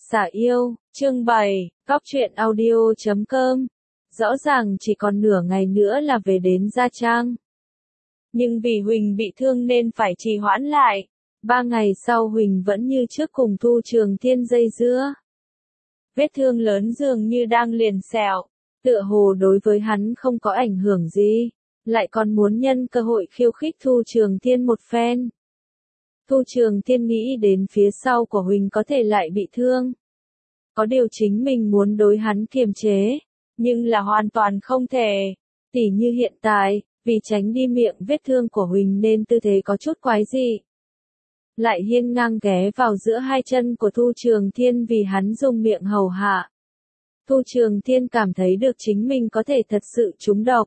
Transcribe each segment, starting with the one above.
Xả yêu, chương 7, Góc truyện audio.com. Rõ ràng chỉ còn nửa ngày nữa là về đến Gia Trang. Nhưng vì Huỳnh bị thương nên phải trì hoãn lại. 3 ngày sau Huỳnh vẫn như trước cùng Thu Trường Thiên dây dưa. Vết thương lớn dường như đang liền sẹo, tựa hồ đối với hắn không có ảnh hưởng gì, lại còn muốn nhân cơ hội khiêu khích Thu Trường Thiên một phen. Thu Trường Thiên nghĩ đến phía sau của Huỳnh có thể lại bị thương. Có điều chính mình muốn đối hắn kiềm chế, nhưng là hoàn toàn không thể. Tỉ như hiện tại, vì tránh đi miệng vết thương của Huỳnh nên tư thế có chút quái dị. Lại hiên ngang ghé vào giữa hai chân của Thu Trường Thiên vì hắn dùng miệng hầu hạ. Thu Trường Thiên cảm thấy được chính mình có thể thật sự trúng độc.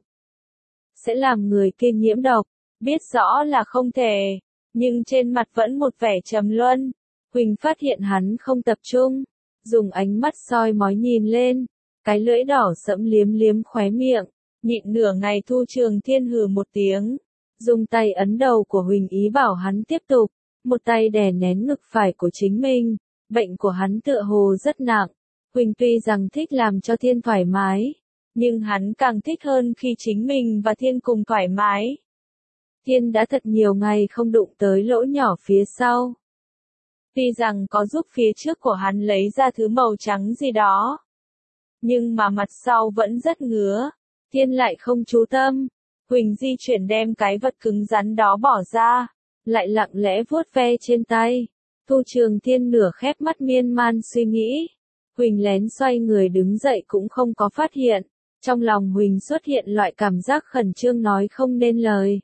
Sẽ làm người kia nhiễm độc, biết rõ là không thể, nhưng trên mặt vẫn một vẻ trầm luân. Huỳnh phát hiện hắn không tập trung, dùng ánh mắt soi mói nhìn lên, cái lưỡi đỏ sẫm liếm liếm khóe miệng, nhịn nửa ngày. Thu Trường Thiên hừ một tiếng, dùng tay ấn đầu của Huỳnh ý bảo hắn tiếp tục, một tay đè nén ngực phải của chính mình. Bệnh của hắn tựa hồ rất nặng, Huỳnh tuy rằng thích làm cho Thiên thoải mái, nhưng hắn càng thích hơn khi chính mình và Thiên cùng thoải mái. Thiên đã thật nhiều ngày không đụng tới lỗ nhỏ phía sau. Tuy rằng có giúp phía trước của hắn lấy ra thứ màu trắng gì đó, nhưng mà mặt sau vẫn rất ngứa. Thiên lại không chú tâm. Huỳnh di chuyển đem cái vật cứng rắn đó bỏ ra, lại lặng lẽ vuốt ve trên tay. Thu Trường Thiên nửa khép mắt miên man suy nghĩ. Huỳnh lén xoay người đứng dậy cũng không có phát hiện. Trong lòng Huỳnh xuất hiện loại cảm giác khẩn trương nói không nên lời.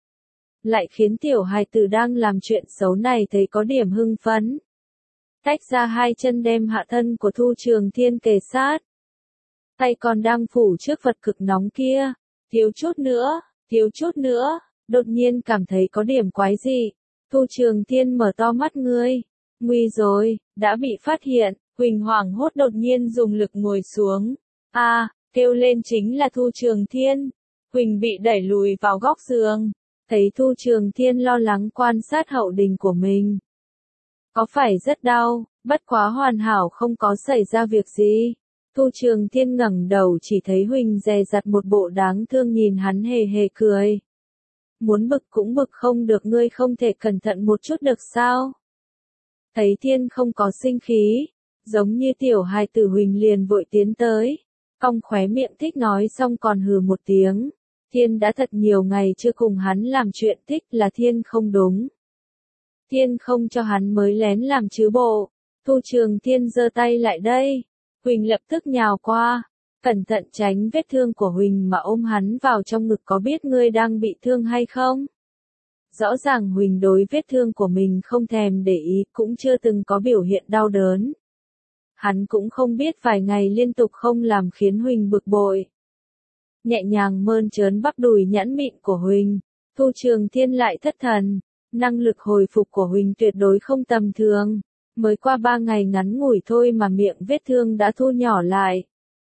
Lại khiến tiểu hài tử đang làm chuyện xấu này thấy có điểm hưng phấn. Tách ra hai chân đem hạ thân của Thu Trường Thiên kề sát. Tay còn đang phủ trước vật cực nóng kia. Thiếu chút nữa, đột nhiên cảm thấy có điểm quái dị. Thu Trường Thiên mở to mắt ngươi. Nguy rồi, đã bị phát hiện. Huỳnh hoảng hốt đột nhiên dùng lực ngồi xuống. Kêu lên chính là Thu Trường Thiên. Huỳnh bị đẩy lùi vào góc giường. Thấy Thu Trường Thiên lo lắng quan sát hậu đình của mình. Có phải rất đau, bất quá hoàn hảo không có xảy ra việc gì. Thu Trường Thiên ngẩng đầu chỉ thấy Huỳnh dè dặt một bộ đáng thương nhìn hắn hề hề cười. Muốn bực cũng bực không được, ngươi không thể cẩn thận một chút được sao? Thấy Thiên không có sinh khí, giống như tiểu hài tử, Huỳnh liền vội tiến tới. Cong khóe miệng thích nói xong còn hừ một tiếng. Thiên đã thật nhiều ngày chưa cùng hắn làm chuyện, thích là Thiên không đúng. Thiên không cho hắn mới lén làm chứ bộ. Thu Trường Thiên giơ tay lại đây. Huỳnh lập tức nhào qua, cẩn thận tránh vết thương của Huỳnh mà ôm hắn vào trong ngực. Có biết ngươi đang bị thương hay không? Rõ ràng Huỳnh đối vết thương của mình không thèm để ý, cũng chưa từng có biểu hiện đau đớn. Hắn cũng không biết vài ngày liên tục không làm khiến Huỳnh bực bội. Nhẹ nhàng mơn trớn bắp đùi nhẵn mịn của Huỳnh, Thu Trường Thiên lại thất thần. Năng lực hồi phục của Huỳnh tuyệt đối không tầm thường. Mới qua 3 ngày ngắn ngủi thôi mà miệng vết thương đã thu nhỏ lại.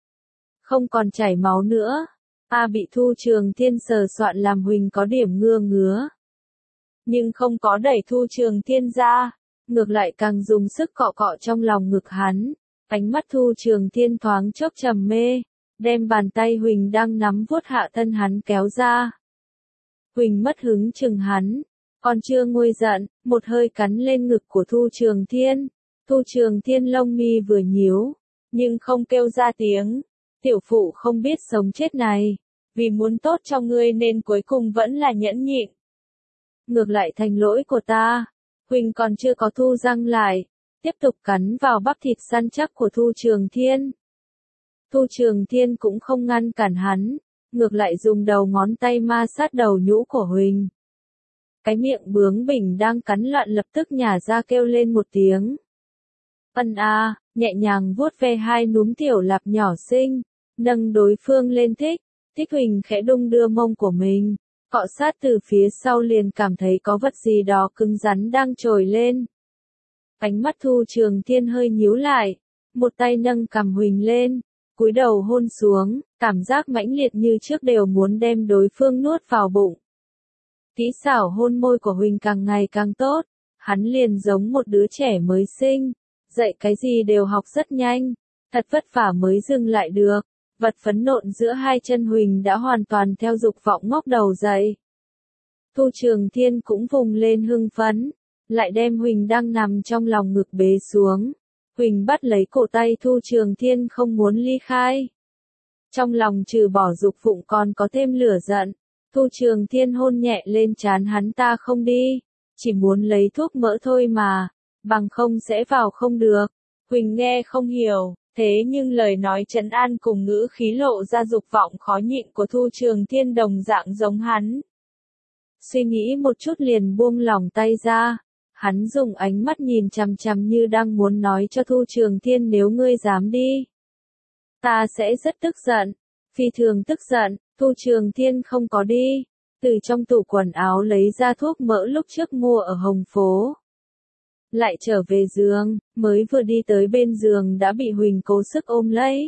Không còn chảy máu nữa. Bị Thu Trường Thiên sờ soạn làm Huỳnh có điểm ngứa. Nhưng không có đẩy Thu Trường Thiên ra. Ngược lại càng dùng sức cọ cọ trong lòng ngực hắn. Ánh mắt Thu Trường Thiên thoáng chốc trầm mê. Đem bàn tay Huỳnh đang nắm vuốt hạ thân hắn kéo ra. Huỳnh mất hứng chừng hắn. Còn chưa nguôi giận, một hơi cắn lên ngực của Thu Trường Thiên. Thu Trường Thiên lông mi vừa nhíu, nhưng không kêu ra tiếng. Tiểu phụ không biết sống chết này, vì muốn tốt cho ngươi nên cuối cùng vẫn là nhẫn nhịn. Ngược lại thành lỗi của ta. Huỳnh còn chưa có thu răng lại, tiếp tục cắn vào bắp thịt săn chắc của Thu Trường Thiên. Thu Trường Thiên cũng không ngăn cản hắn, ngược lại dùng đầu ngón tay ma sát đầu nhũ của Huỳnh. Cái miệng bướng bỉnh đang cắn loạn lập tức nhả ra kêu lên một tiếng. Nhẹ nhàng vuốt ve hai núm tiểu lạp nhỏ xinh, nâng đối phương lên thích. Huỳnh khẽ đung đưa mông của mình, cọ sát từ phía sau liền cảm thấy có vật gì đó cứng rắn đang trồi lên. Ánh mắt Thu Trường Thiên hơi nhíu lại, một tay nâng cằm Huỳnh lên, cúi đầu hôn xuống, cảm giác mãnh liệt như trước đều muốn đem đối phương nuốt vào bụng. Kỹ xảo hôn môi của Huỳnh càng ngày càng tốt, hắn liền giống một đứa trẻ mới sinh, Dạy cái gì đều học rất nhanh, thật vất vả mới dừng lại được. Vật phấn nộn giữa hai chân Huỳnh đã hoàn toàn theo dục vọng ngóc đầu dậy. Thu Trường Thiên cũng vùng lên hưng phấn, lại đem Huỳnh đang nằm trong lòng ngực bế xuống. Huỳnh bắt lấy cổ tay Thu Trường Thiên không muốn ly khai. Trong lòng trừ bỏ dục vụng còn có thêm lửa giận. Thu Trường Thiên hôn nhẹ lên trán hắn, ta không đi, chỉ muốn lấy thuốc mỡ thôi mà, bằng không sẽ vào không được. Huỳnh nghe không hiểu, thế nhưng lời nói trấn an cùng ngữ khí lộ ra dục vọng khó nhịn của Thu Trường Thiên đồng dạng giống hắn. Suy nghĩ một chút liền buông lỏng tay ra. Hắn dùng ánh mắt nhìn chằm chằm như đang muốn nói cho Thu Trường Thiên, nếu ngươi dám đi, ta sẽ rất tức giận. Phi thường tức giận. Thu Trường Thiên không có đi. Từ trong tủ quần áo lấy ra thuốc mỡ lúc trước mua ở Hồng Phố. Lại trở về giường, mới vừa đi tới bên giường đã bị Huỳnh cố sức ôm lấy.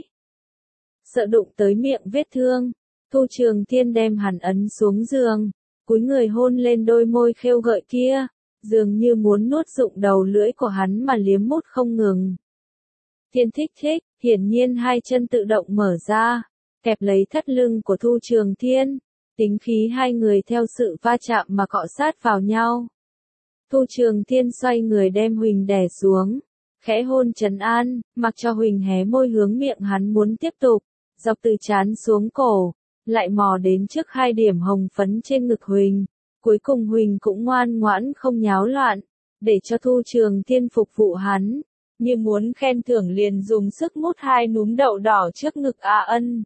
Sợ đụng tới miệng vết thương, Thu Trường Thiên đem hắn ấn xuống giường, cúi người hôn lên đôi môi khêu gợi kia, dường như muốn nuốt dụng đầu lưỡi của hắn mà liếm mút không ngừng. Thiên thích, hiển nhiên hai chân tự động mở ra, kẹp lấy thắt lưng của Thu Trường Thiên, tính khí hai người theo sự va chạm mà cọ sát vào nhau. Thu Trường Thiên xoay người đem Huỳnh đè xuống, khẽ hôn trấn an, mặc cho Huỳnh hé môi hướng miệng hắn muốn tiếp tục, dọc từ trán xuống cổ, lại mò đến trước hai điểm hồng phấn trên ngực Huỳnh. Cuối cùng Huỳnh cũng ngoan ngoãn không nháo loạn, để cho Thu Trường Thiên phục vụ hắn, như muốn khen thưởng liền dùng sức mút hai núm đậu đỏ trước ngực ân.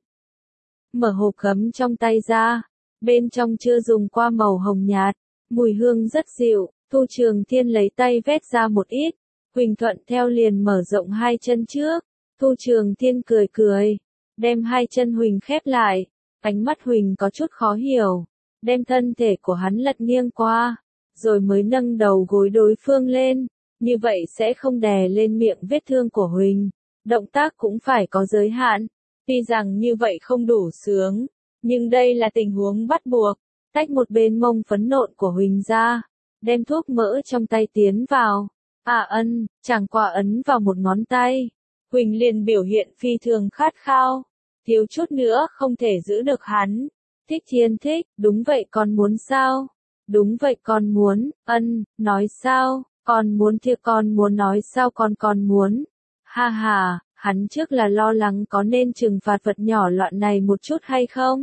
Mở hộp gấm trong tay ra, bên trong chưa dùng qua màu hồng nhạt, mùi hương rất dịu. Thu Trường Thiên lấy tay vét ra một ít, Huỳnh thuận theo liền mở rộng hai chân trước. Thu Trường Thiên cười cười, đem hai chân Huỳnh khép lại, ánh mắt Huỳnh có chút khó hiểu, đem thân thể của hắn lật nghiêng qua, rồi mới nâng đầu gối đối phương lên, như vậy sẽ không đè lên miệng vết thương của Huỳnh. Động tác cũng phải có giới hạn, tuy rằng như vậy không đủ sướng, nhưng đây là tình huống bắt buộc. Tách một bên mông phấn nộn của Huỳnh ra, đem thuốc mỡ trong tay tiến vào. Chẳng qua ấn vào một ngón tay, Huỳnh liền biểu hiện phi thường khát khao, thiếu chút nữa không thể giữ được hắn. Thích, đúng vậy con muốn sao? Đúng vậy con muốn, nói sao? Con muốn thì con muốn nói sao con muốn. Ha, hắn trước là lo lắng có nên trừng phạt vật nhỏ loạn này một chút hay không?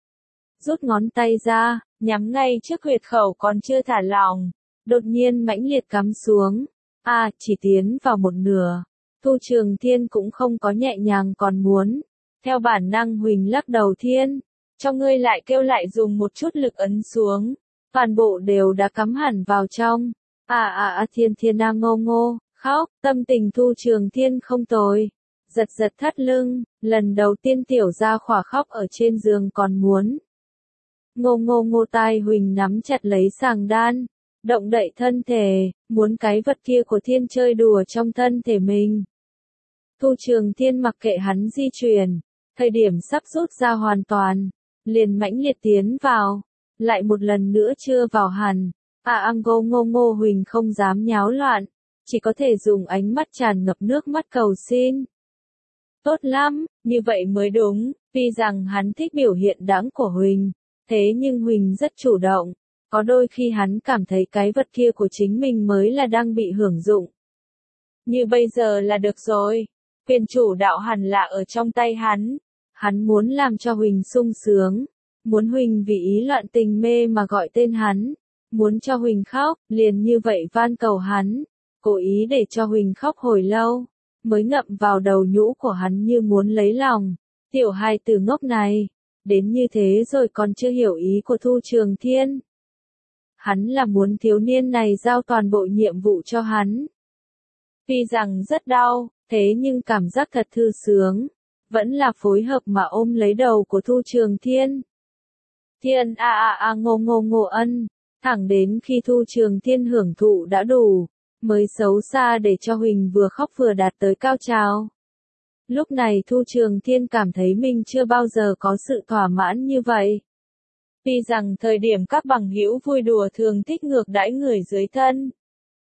Rút ngón tay ra, nhắm ngay trước huyệt khẩu còn chưa thả lỏng, đột nhiên mãnh liệt cắm xuống. Chỉ tiến vào một nửa. Thu Trường Thiên cũng không có nhẹ nhàng còn muốn. Theo bản năng Huỳnh lắc đầu, Thiên, cho ngươi lại kêu lại dùng một chút lực ấn xuống. Toàn bộ đều đã cắm hẳn vào trong. Thiên ngô, khóc, tâm tình Thu Trường Thiên không tồi. Giật thắt lưng, lần đầu tiên tiểu gia khỏa khóc ở trên giường còn muốn. Ngô tai Huỳnh nắm chặt lấy sàng đan, động đậy thân thể, muốn cái vật kia của Thiên chơi đùa trong thân thể mình. Thu Trường Thiên mặc kệ hắn di chuyển, thời điểm sắp rút ra hoàn toàn, liền mãnh liệt tiến vào, lại một lần nữa chưa vào hẳn. Ngô Huỳnh không dám nháo loạn, chỉ có thể dùng ánh mắt tràn ngập nước mắt cầu xin. Tốt lắm, như vậy mới đúng, tuy rằng hắn thích biểu hiện đáng của Huỳnh, thế nhưng Huỳnh rất chủ động, có đôi khi hắn cảm thấy cái vật kia của chính mình mới là đang bị hưởng dụng. Như bây giờ là được rồi, quyền chủ đạo hẳn là ở trong tay hắn muốn làm cho Huỳnh sung sướng, muốn Huỳnh vì ý loạn tình mê mà gọi tên hắn, muốn cho Huỳnh khóc, liền như vậy van cầu hắn, cố ý để cho Huỳnh khóc hồi lâu, mới ngậm vào đầu nhũ của hắn như muốn lấy lòng. Tiểu hài tử ngốc này, đến như thế rồi còn chưa hiểu ý của Thu Trường Thiên. Hắn là muốn thiếu niên này giao toàn bộ nhiệm vụ cho hắn. Tuy rằng rất đau, thế nhưng cảm giác thật thư sướng, vẫn là phối hợp mà ôm lấy đầu của Thu Trường Thiên. Thiên ngô thẳng đến khi Thu Trường Thiên hưởng thụ đã đủ, mới xấu xa để cho Huỳnh vừa khóc vừa đạt tới cao trào. Lúc này Thu Trường Thiên cảm thấy mình chưa bao giờ có sự thỏa mãn như vậy. Tuy rằng thời điểm các bằng hữu vui đùa thường thích ngược đãi người dưới thân,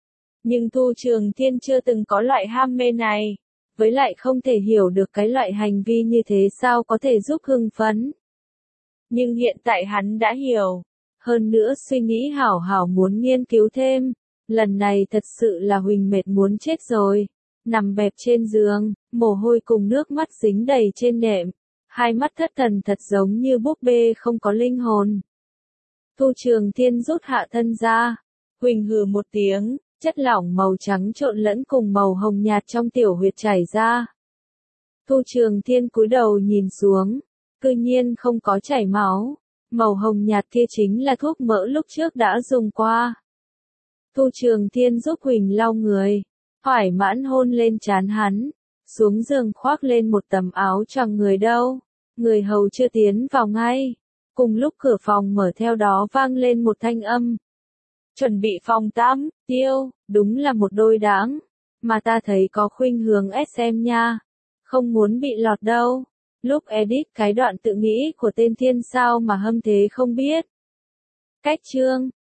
Nhưng Thu Trường Thiên chưa từng có loại ham mê này, với lại không thể hiểu được cái loại hành vi như thế sao có thể giúp hưng phấn. Nhưng hiện tại hắn đã hiểu, hơn nữa suy nghĩ hảo hảo muốn nghiên cứu thêm, lần này thật sự là Huỳnh mệt muốn chết rồi, nằm bẹp trên giường, mồ hôi cùng nước mắt dính đầy trên nệm, hai mắt thất thần thật giống như búp bê không có linh hồn. Thu Trường Thiên rút hạ thân ra, Huỳnh hừ một tiếng, chất lỏng màu trắng trộn lẫn cùng màu hồng nhạt trong tiểu huyệt chảy ra. Thu Trường Thiên cúi đầu nhìn xuống, cư nhiên không có chảy máu, màu hồng nhạt kia chính là thuốc mỡ lúc trước đã dùng qua. Thu Trường Thiên giúp Huỳnh lau người, thoải mãn hôn lên trán hắn, xuống giường khoác lên một tấm áo choàng người đâu, người hầu chưa tiến vào ngay. Cùng lúc cửa phòng mở theo đó vang lên một thanh âm. Chuẩn bị phòng tắm, Tiêu, đúng là một đôi đáng, mà ta thấy có khuynh hướng SM nha, không muốn bị lọt đâu. Lúc edit cái đoạn tự nghĩ của tên thiên sao mà hâm thế không biết. Cách chương